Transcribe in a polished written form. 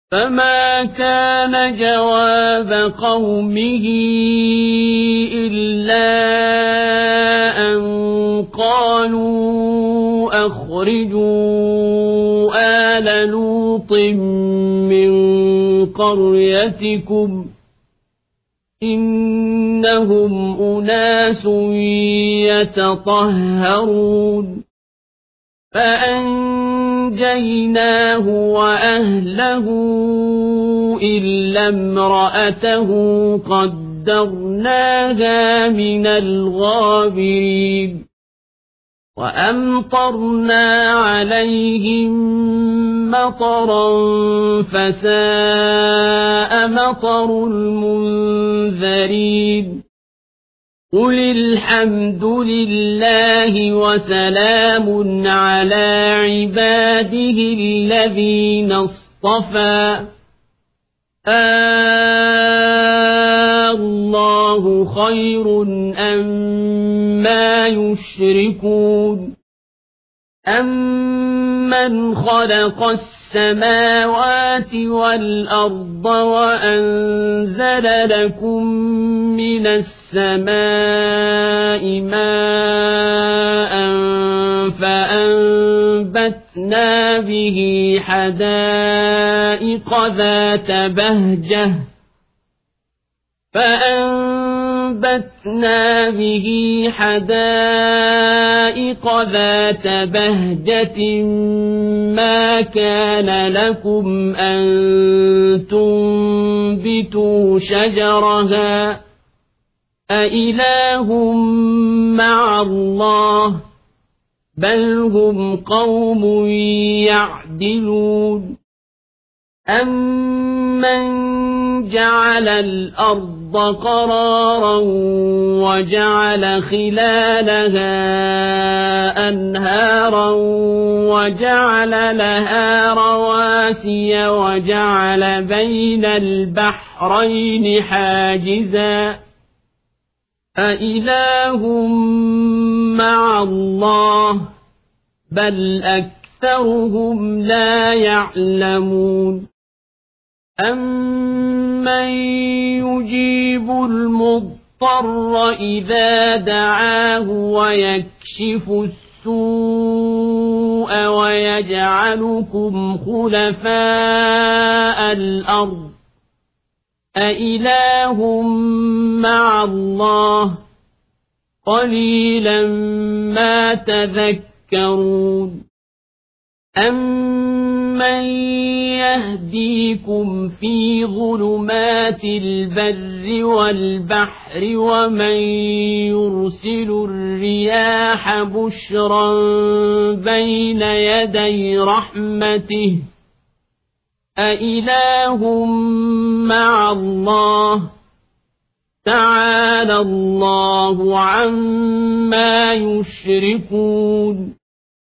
فما كان جواب قومه إلا أن قالوا أخرجوا آل لوط من قريتكم إنهم أناس يتطهرون فأنجيناه وأهله إلا امرأته قدرناها من الغابرين وأمطرنا عليهم مطرا فساء مطر المنذرين قل الحمد لله وسلام على عباده الذين اصطفى الله خير أما يشركون أمن خلق السماوات والأرض وأنزل لكم من السماء ماء فأنبتنا به حدائق ذات بهجة ما كان لكم أن تنبتوا شجرها أإله مع الله بل هم قوم يعدلون أمن جعل الأرض قرارا وجعل خلالها أنهارا وجعل لها رواسي وجعل بين البحرين حاجزا أإله مع الله بل أكثرهم لا يعلمون أمن يجيب المضطر إذا دعاه ويكشف السوء ويجعلكم خلفاء الأرض أإله مع الله قليلا ما تذكرون أمن يهديكم في ظلمات البر والبحر ومن يرسل الرياح بشرا بين يدي رحمته أإله مع الله تعالى الله عما يشركون